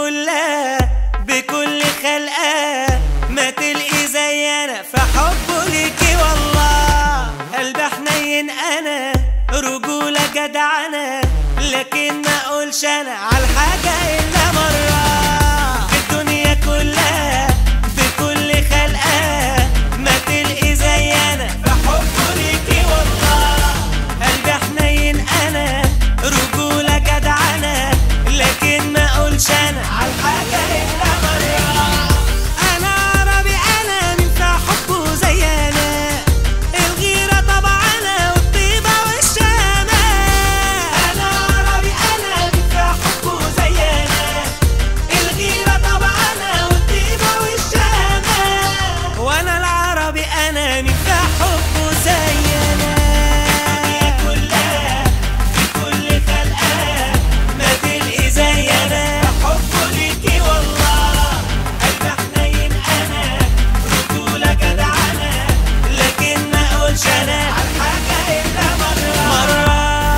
كلها بكل خلقها ما تلقي زي انا في حبه ليكي والله. قلب حنين انا رجولة جدعنة، لكن ما اقولش انا عالحاجة الا مرة. في الدنيا كلها بكل خلقها ما تلقي زي انا في حبه ليكي والله. قلب حنين انا رجولة جدعنة، لكن ما اقولش انا عالحاجة الا مرة. انا عربي انا مين في حبه زي انا، الغيرة طبعنا والطيبة والشامة. انا عربي انا مين في حبه زي انا، الغيرة طبعنا والطيبة والشامة. وانا العربي انا مين في حبه زي انا. الدنيا كلها بكل خلقها ما تلقي زي انا حبه ليكي والله. قلب حنين انا رجولة جدعنة، لكن ما اقولش انا عالحاجة الا مرة.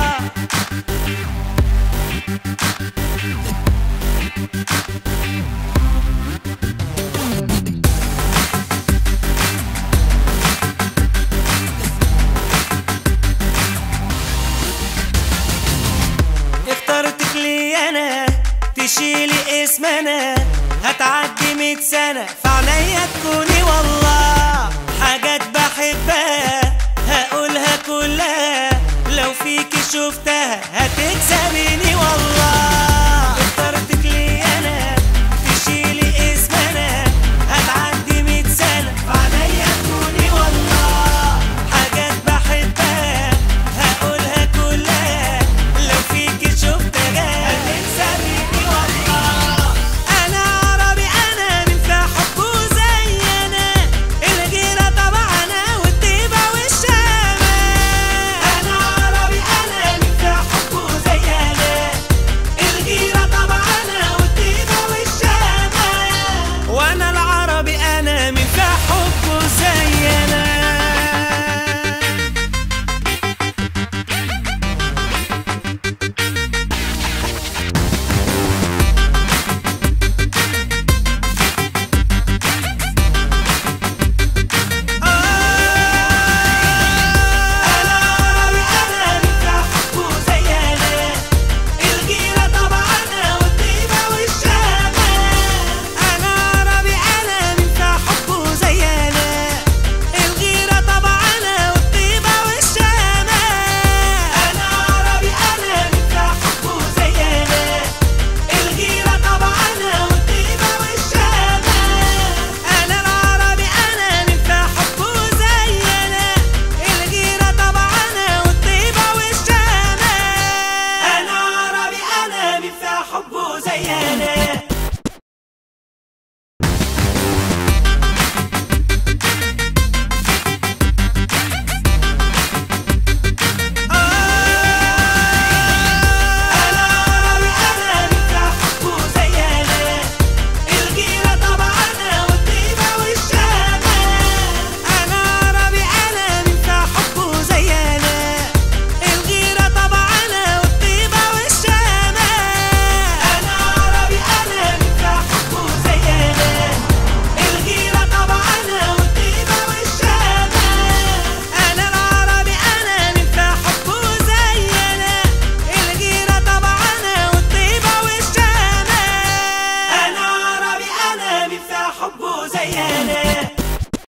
اخترتك لي انا تشيلي اسم انا، هتعدي 100 سنة في عينيا تكوني والله. حاجات بحبها هقولها كلها، لو فيكي شفتها هتكسبيني والله. اخترتك لي انا تشيلي اسم انا، هتعدي 100 سنة في عينيا تكوني والله. حاجات بحبها هقولها كلها، لو فيكي شفتها هتكسبيني والله. انا عربي انا مين في حبه زي انا، الغيرة طبعنا والطيبة والشامة. انا عربي انا مين في حبه زي انا، الغيرة طبعنا والطيبة والشامة. وانا العربي انا مين في حبه زي انا. حبه زي انا. حبه زي انا.